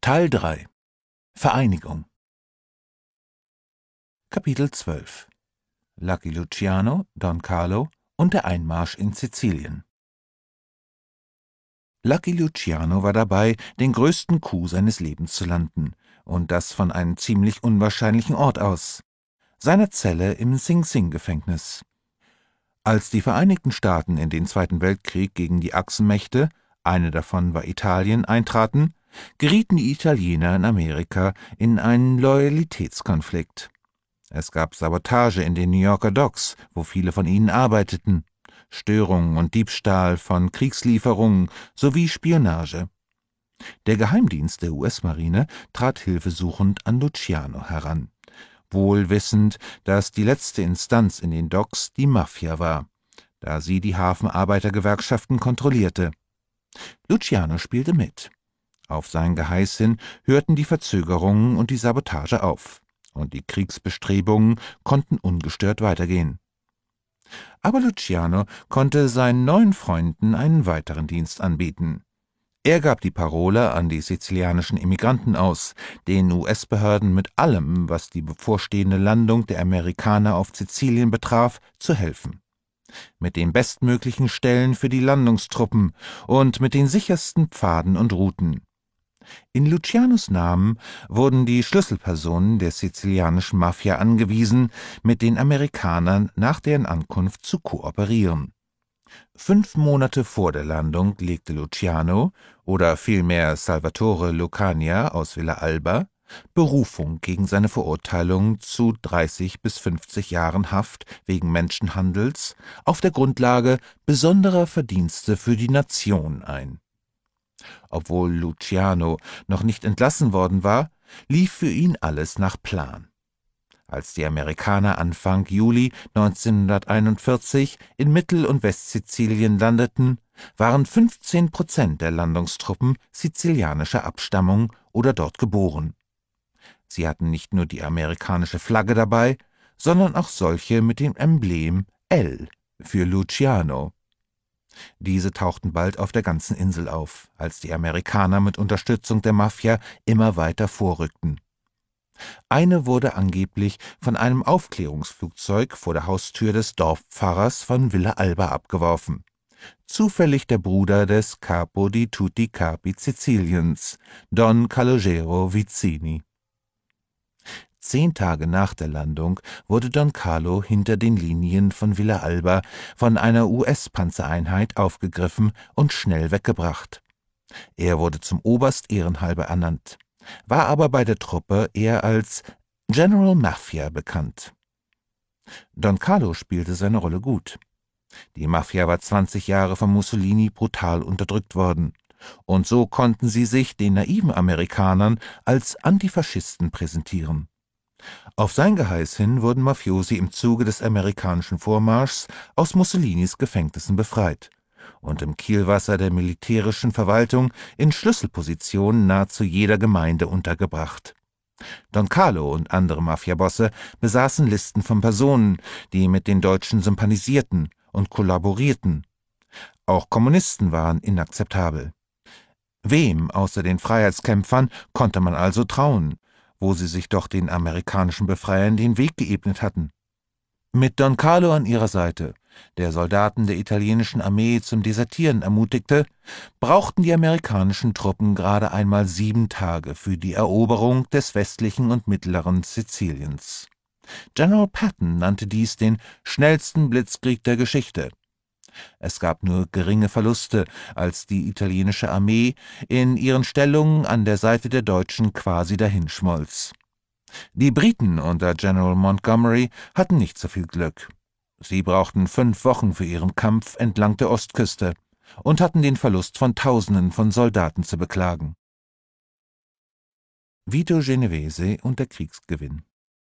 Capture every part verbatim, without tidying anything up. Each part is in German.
Teil drei Vereinigung Kapitel zwölf Lucky Luciano, Don Carlo und der Einmarsch in Sizilien. Lucky Luciano war dabei, den größten Coup seines Lebens zu landen, und das von einem ziemlich unwahrscheinlichen Ort aus, seiner Zelle im Sing Sing-Gefängnis. Als die Vereinigten Staaten in den Zweiten Weltkrieg gegen die Achsenmächte, eine davon war Italien, eintraten, gerieten die Italiener in Amerika in einen Loyalitätskonflikt. Es gab Sabotage in den New Yorker Docks, wo viele von ihnen arbeiteten, Störungen und Diebstahl von Kriegslieferungen sowie Spionage. Der Geheimdienst der U S-Marine trat hilfesuchend an Luciano heran, wohl wissend, dass die letzte Instanz in den Docks die Mafia war, da sie die Hafenarbeitergewerkschaften kontrollierte. Luciano spielte mit. Auf sein Geheiß hin hörten die Verzögerungen und die Sabotage auf, und die Kriegsbestrebungen konnten ungestört weitergehen. Aber Luciano konnte seinen neuen Freunden einen weiteren Dienst anbieten. Er gab die Parole an die sizilianischen Immigranten aus, den U S-Behörden mit allem, was die bevorstehende Landung der Amerikaner auf Sizilien betraf, zu helfen. Mit den bestmöglichen Stellen für die Landungstruppen und mit den sichersten Pfaden und Routen. In Lucianos Namen wurden die Schlüsselpersonen der sizilianischen Mafia angewiesen, mit den Amerikanern nach deren Ankunft zu kooperieren. Fünf Monate vor der Landung legte Luciano, oder vielmehr Salvatore Lucania aus Villa Alba, Berufung gegen seine Verurteilung zu dreißig bis fünfzig Jahren Haft wegen Menschenhandels auf der Grundlage besonderer Verdienste für die Nation ein. Obwohl Luciano noch nicht entlassen worden war, lief für ihn alles nach Plan. Als die Amerikaner Anfang Juli neunzehnhunderteinundvierzig in Mittel- und Westsizilien landeten, waren fünfzehn Prozent der Landungstruppen sizilianischer Abstammung oder dort geboren. Sie hatten nicht nur die amerikanische Flagge dabei, sondern auch solche mit dem Emblem L für Luciano. Diese tauchten bald auf der ganzen Insel auf, als die Amerikaner mit Unterstützung der Mafia immer weiter vorrückten. Eine wurde angeblich von einem Aufklärungsflugzeug vor der Haustür des Dorfpfarrers von Villa Alba abgeworfen. Zufällig der Bruder des Capo di tutti i Capi Siziliens, Don Calogero Vizzini. Zehn Tage nach der Landung wurde Don Carlo hinter den Linien von Villa Alba von einer U S-Panzereinheit aufgegriffen und schnell weggebracht. Er wurde zum Oberst ehrenhalber ernannt, war aber bei der Truppe eher als General Mafia bekannt. Don Carlo spielte seine Rolle gut. Die Mafia war zwanzig Jahre von Mussolini brutal unterdrückt worden, und so konnten sie sich den naiven Amerikanern als Antifaschisten präsentieren. Auf sein Geheiß hin wurden Mafiosi im Zuge des amerikanischen Vormarschs aus Mussolinis Gefängnissen befreit und im Kielwasser der militärischen Verwaltung in Schlüsselpositionen nahezu jeder Gemeinde untergebracht. Don Carlo und andere Mafiabosse besaßen Listen von Personen, die mit den Deutschen sympathisierten und kollaborierten. Auch Kommunisten waren inakzeptabel. Wem außer den Freiheitskämpfern konnte man also trauen, wo sie sich doch den amerikanischen Befreiern den Weg geebnet hatten? Mit Don Carlo an ihrer Seite, der Soldaten der italienischen Armee zum Desertieren ermutigte, brauchten die amerikanischen Truppen gerade einmal sieben Tage für die Eroberung des westlichen und mittleren Siziliens. General Patton nannte dies den schnellsten Blitzkrieg der Geschichte. Es gab nur geringe Verluste, als die italienische Armee in ihren Stellungen an der Seite der Deutschen quasi dahinschmolz. Die Briten unter General Montgomery hatten nicht so viel Glück. Sie brauchten fünf Wochen für ihren Kampf entlang der Ostküste und hatten den Verlust von Tausenden von Soldaten zu beklagen. Vito Genovese und der Kriegsgewinn.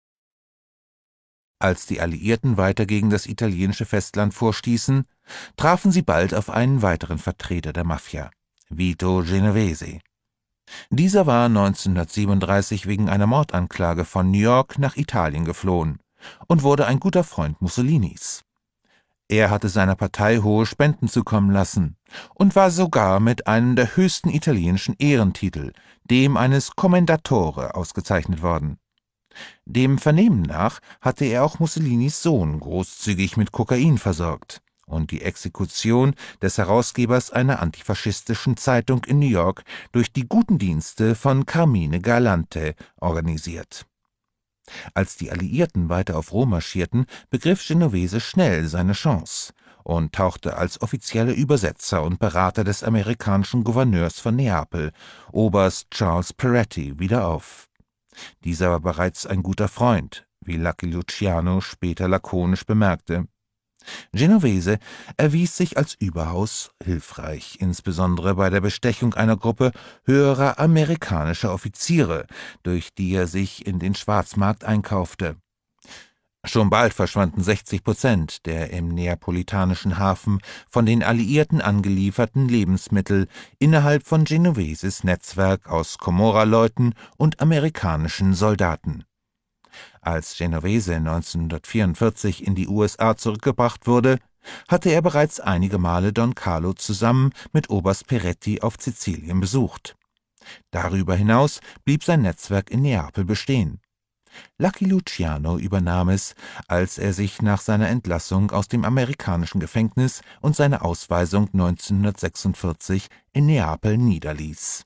Als die Alliierten weiter gegen das italienische Festland vorstießen, trafen sie bald auf einen weiteren Vertreter der Mafia, Vito Genovese. Dieser war neunzehnhundertsiebenunddreißig wegen einer Mordanklage von New York nach Italien geflohen und wurde ein guter Freund Mussolinis. Er hatte seiner Partei hohe Spenden zukommen lassen und war sogar mit einem der höchsten italienischen Ehrentitel, dem eines Commendatore, ausgezeichnet worden. Dem Vernehmen nach hatte er auch Mussolinis Sohn großzügig mit Kokain versorgt und die Exekution des Herausgebers einer antifaschistischen Zeitung in New York durch die guten Dienste von Carmine Galante organisiert. Als die Alliierten weiter auf Rom marschierten, begriff Genovese schnell seine Chance und tauchte als offizieller Übersetzer und Berater des amerikanischen Gouverneurs von Neapel, Oberst Charles Peretti, wieder auf. Dieser war bereits ein guter Freund, wie Lucky Luciano später lakonisch bemerkte. Genovese erwies sich als überaus hilfreich, insbesondere bei der Bestechung einer Gruppe höherer amerikanischer Offiziere, durch die er sich in den Schwarzmarkt einkaufte. Schon bald verschwanden sechzig Prozent der im neapolitanischen Hafen von den Alliierten angelieferten Lebensmittel innerhalb von Genoveses Netzwerk aus Comorra-Leuten und amerikanischen Soldaten. Als Genovese neunzehnhundertvierundvierzig in die U S A zurückgebracht wurde, hatte er bereits einige Male Don Carlo zusammen mit Oberst Peretti auf Sizilien besucht. Darüber hinaus blieb sein Netzwerk in Neapel bestehen. Lucky Luciano übernahm es, als er sich nach seiner Entlassung aus dem amerikanischen Gefängnis und seiner Ausweisung neunzehnhundertsechsundvierzig in Neapel niederließ.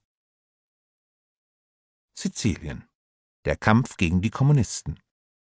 Sizilien. Der Kampf gegen die Kommunisten.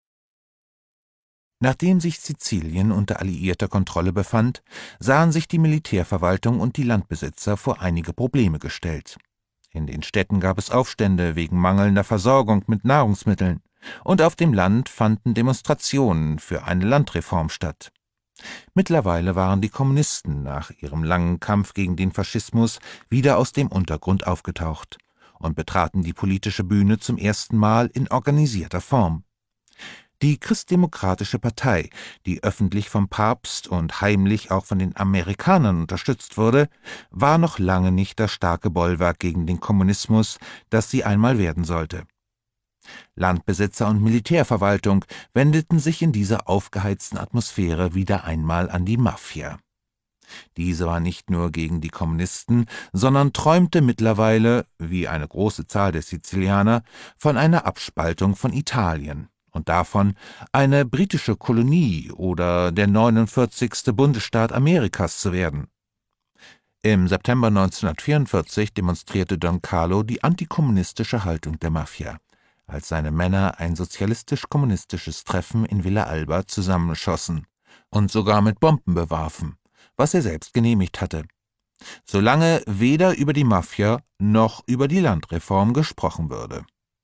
Nachdem sich Sizilien unter alliierter Kontrolle befand, sahen sich die Militärverwaltung und die Landbesitzer vor einige Probleme gestellt. In den Städten gab es Aufstände wegen mangelnder Versorgung mit Nahrungsmitteln, und auf dem Land fanden Demonstrationen für eine Landreform statt. Mittlerweile waren die Kommunisten nach ihrem langen Kampf gegen den Faschismus wieder aus dem Untergrund aufgetaucht und betraten die politische Bühne zum ersten Mal in organisierter Form. Die Christdemokratische Partei, die öffentlich vom Papst und heimlich auch von den Amerikanern unterstützt wurde, war noch lange nicht das starke Bollwerk gegen den Kommunismus, das sie einmal werden sollte. Landbesitzer und Militärverwaltung wendeten sich in dieser aufgeheizten Atmosphäre wieder einmal an die Mafia. Diese war nicht nur gegen die Kommunisten, sondern träumte mittlerweile, wie eine große Zahl der Sizilianer, von einer Abspaltung von Italien und davon, eine britische Kolonie oder der neunundvierzigste Bundesstaat Amerikas zu werden. Im September neunzehnhundertvierundvierzig demonstrierte Don Carlo die antikommunistische Haltung der Mafia, als seine Männer ein sozialistisch-kommunistisches Treffen in Villa Alba zusammenschossen und sogar mit Bomben bewarfen, was er selbst genehmigt hatte, solange weder über die Mafia noch über die Landreform gesprochen würde.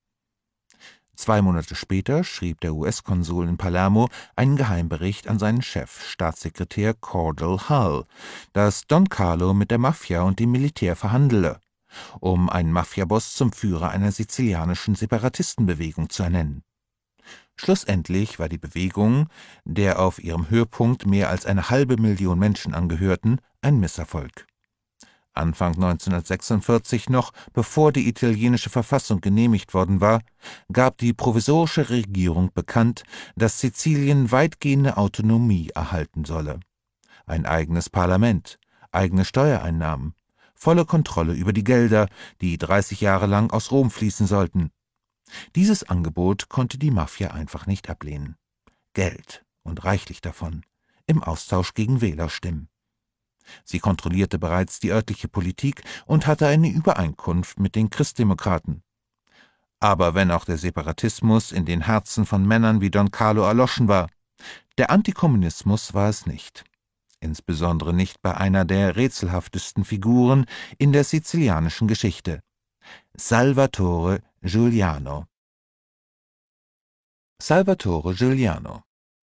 Zwei Monate später schrieb der U S-Konsul in Palermo einen Geheimbericht an seinen Chef, Staatssekretär Cordell Hull, dass Don Carlo mit der Mafia und dem Militär verhandele, um einen Mafiaboss zum Führer einer sizilianischen Separatistenbewegung zu ernennen. Schlussendlich war die Bewegung, der auf ihrem Höhepunkt mehr als eine halbe Million Menschen angehörten, ein Misserfolg. Anfang neunzehnhundertsechsundvierzig noch, bevor die italienische Verfassung genehmigt worden war, gab die provisorische Regierung bekannt, dass Sizilien weitgehende Autonomie erhalten solle. Ein eigenes Parlament, eigene Steuereinnahmen, volle Kontrolle über die Gelder, die dreißig Jahre lang aus Rom fließen sollten. Dieses Angebot konnte die Mafia einfach nicht ablehnen. Geld und reichlich davon, im Austausch gegen Wählerstimmen. Sie kontrollierte bereits die örtliche Politik und hatte eine Übereinkunft mit den Christdemokraten. Aber wenn auch der Separatismus in den Herzen von Männern wie Don Carlo erloschen war, der Antikommunismus war es nicht. Insbesondere nicht bei einer der rätselhaftesten Figuren in der sizilianischen Geschichte, Salvatore Giuliano. Salvatore Giuliano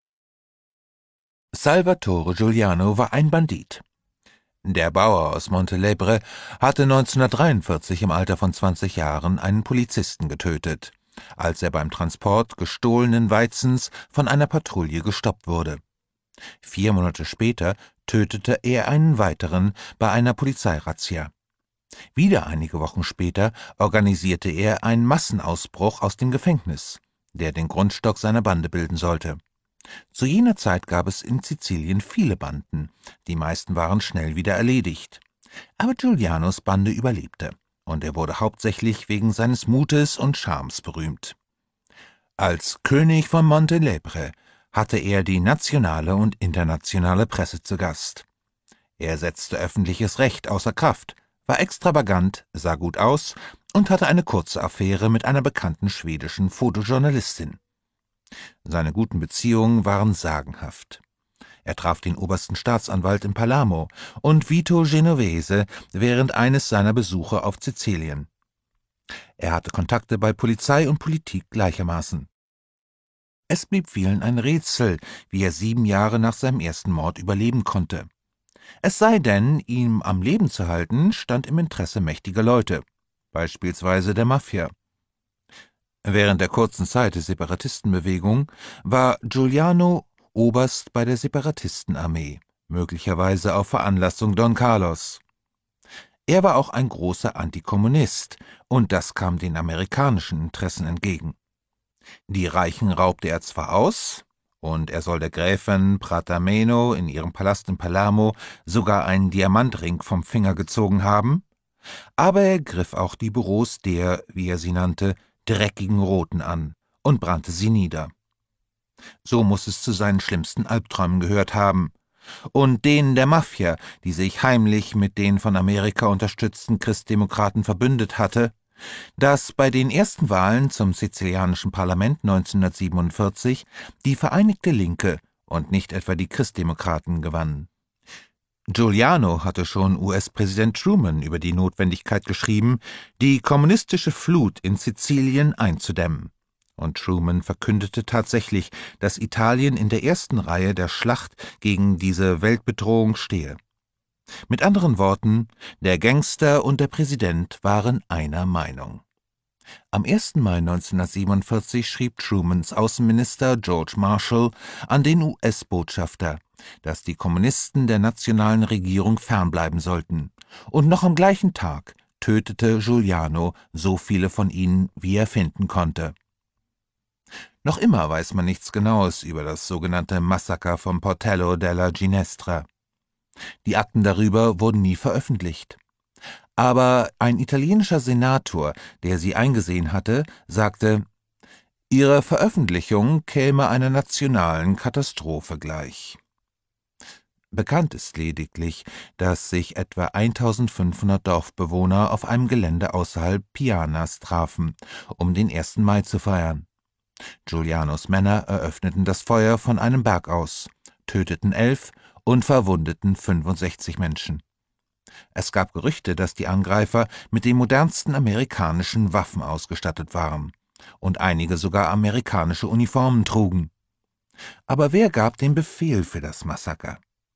Salvatore Giuliano war ein Bandit. Der Bauer aus Montelebre hatte neunzehnhundertdreiundvierzig im Alter von zwanzig Jahren einen Polizisten getötet, als er beim Transport gestohlenen Weizens von einer Patrouille gestoppt wurde. Vier Monate später tötete er einen weiteren bei einer Polizeirazzia. Wieder einige Wochen später organisierte er einen Massenausbruch aus dem Gefängnis, der den Grundstock seiner Bande bilden sollte. Zu jener Zeit gab es in Sizilien viele Banden, die meisten waren schnell wieder erledigt. Aber Giulianos Bande überlebte, und er wurde hauptsächlich wegen seines Mutes und Charmes berühmt. Als König von Montelepre hatte er die nationale und internationale Presse zu Gast. Er setzte öffentliches Recht außer Kraft, war extravagant, sah gut aus und hatte eine kurze Affäre mit einer bekannten schwedischen Fotojournalistin. Seine guten Beziehungen waren sagenhaft. Er traf den obersten Staatsanwalt in Palermo und Vito Genovese während eines seiner Besuche auf Sizilien. Er hatte Kontakte bei Polizei und Politik gleichermaßen. Es blieb vielen ein Rätsel, wie er sieben Jahre nach seinem ersten Mord überleben konnte. Es sei denn, ihn am Leben zu halten, stand im Interesse mächtiger Leute, beispielsweise der Mafia. Während der kurzen Zeit der Separatistenbewegung war Giuliano Oberst bei der Separatistenarmee, möglicherweise auf Veranlassung Don Carlos. Er war auch ein großer Antikommunist, und das kam den amerikanischen Interessen entgegen. Die Reichen raubte er zwar aus, und er soll der Gräfin Pratameno in ihrem Palast in Palermo sogar einen Diamantring vom Finger gezogen haben, aber er griff auch die Büros der, wie er sie nannte, dreckigen Roten an und brannte sie nieder. So muß es zu seinen schlimmsten Albträumen gehört haben, und denen der Mafia, die sich heimlich mit den von Amerika unterstützten Christdemokraten verbündet hatte, dass bei den ersten Wahlen zum sizilianischen Parlament neunzehnhundertsiebenundvierzig die Vereinigte Linke und nicht etwa die Christdemokraten gewannen. Giuliano hatte schon U S-Präsident Truman über die Notwendigkeit geschrieben, die kommunistische Flut in Sizilien einzudämmen. Und Truman verkündete tatsächlich, dass Italien in der ersten Reihe der Schlacht gegen diese Weltbedrohung stehe. Mit anderen Worten, der Gangster und der Präsident waren einer Meinung. Am ersten Mai neunzehnhundertsiebenundvierzig schrieb Trumans Außenminister George Marshall an den U S-Botschafter, dass die Kommunisten der nationalen Regierung fernbleiben sollten, und noch am gleichen Tag tötete Giuliano so viele von ihnen, wie er finden konnte. Noch immer weiß man nichts Genaues über das sogenannte Massaker von Portello della Ginestra. Die Akten darüber wurden nie veröffentlicht. Aber ein italienischer Senator, der sie eingesehen hatte, sagte, ihre Veröffentlichung käme einer nationalen Katastrophe gleich. Bekannt ist lediglich, dass sich etwa eintausendfünfhundert Dorfbewohner auf einem Gelände außerhalb Pianas trafen, um den ersten Mai zu feiern. Giulianos Männer eröffneten das Feuer von einem Berg aus, töteten elf und verwundeten fünfundsechzig Menschen. Es gab Gerüchte, dass die Angreifer mit den modernsten amerikanischen Waffen ausgestattet waren und einige sogar amerikanische Uniformen trugen. Aber wer gab den Befehl für das Massaker?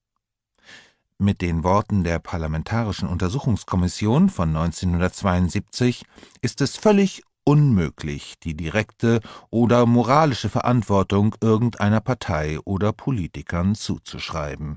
Mit den Worten der Parlamentarischen Untersuchungskommission von neunzehnhundertzweiundsiebzig ist es völlig unmöglich, die direkte oder moralische Verantwortung irgendeiner Partei oder Politikern zuzuschreiben.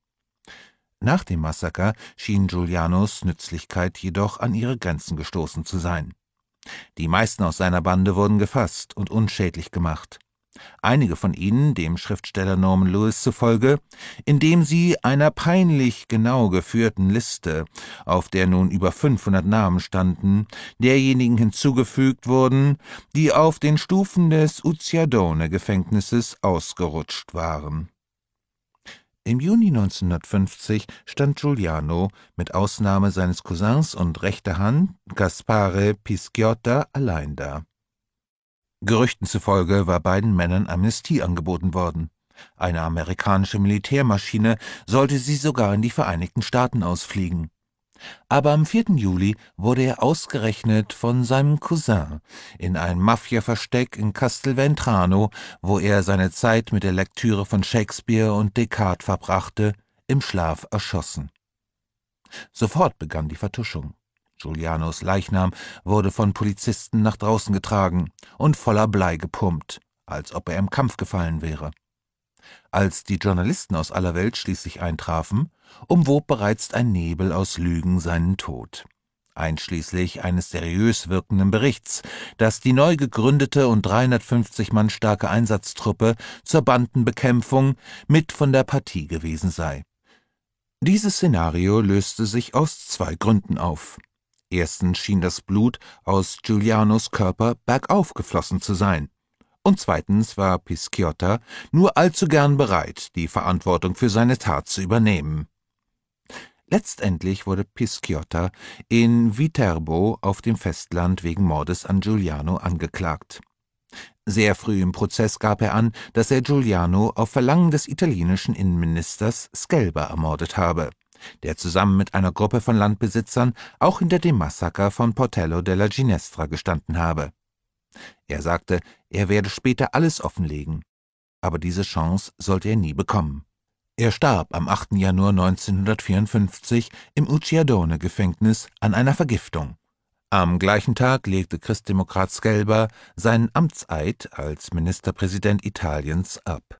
Nach dem Massaker schien Giulianos Nützlichkeit jedoch an ihre Grenzen gestoßen zu sein. Die meisten aus seiner Bande wurden gefasst und unschädlich gemacht. Einige von ihnen, dem Schriftsteller Norman Lewis zufolge, indem sie einer peinlich genau geführten Liste, auf der nun über fünfhundert Namen standen, derjenigen hinzugefügt wurden, die auf den Stufen des Ucciardone-Gefängnisses ausgerutscht waren. Im Juni neunzehnhundertfünfzig stand Giuliano mit Ausnahme seines Cousins und rechter Hand Gaspare Pisciotta allein da. Gerüchten zufolge war beiden Männern Amnestie angeboten worden. Eine amerikanische Militärmaschine sollte sie sogar in die Vereinigten Staaten ausfliegen. Aber am vierten Juli wurde er ausgerechnet von seinem Cousin in ein Mafia-Versteck in Castelvetrano, wo er seine Zeit mit der Lektüre von Shakespeare und Descartes verbrachte, im Schlaf erschossen. Sofort begann die Vertuschung. Giulianos Leichnam wurde von Polizisten nach draußen getragen und voller Blei gepumpt, als ob er im Kampf gefallen wäre. Als die Journalisten aus aller Welt schließlich eintrafen, umwob bereits ein Nebel aus Lügen seinen Tod. einschließlich eines seriös wirkenden Berichts, dass die neu gegründete und dreihundertfünfzig Mann starke Einsatztruppe zur Bandenbekämpfung mit von der Partie gewesen sei. Dieses Szenario löste sich aus zwei Gründen auf. Erstens schien das Blut aus Giulianos Körper bergauf geflossen zu sein. Und zweitens war Pisciotta nur allzu gern bereit, die Verantwortung für seine Tat zu übernehmen. Letztendlich wurde Pisciotta in Viterbo auf dem Festland wegen Mordes an Giuliano angeklagt. Sehr früh im Prozess gab er an, dass er Giuliano auf Verlangen des italienischen Innenministers Scelba ermordet habe, der zusammen mit einer Gruppe von Landbesitzern auch hinter dem Massaker von Portello della Ginestra gestanden habe. Er sagte, er werde später alles offenlegen, aber diese Chance sollte er nie bekommen. Er starb am achten Januar neunzehnhundertvierundfünfzig im Ucciardone-Gefängnis an einer Vergiftung. Am gleichen Tag legte Christdemokrat Scelba seinen Amtseid als Ministerpräsident Italiens ab.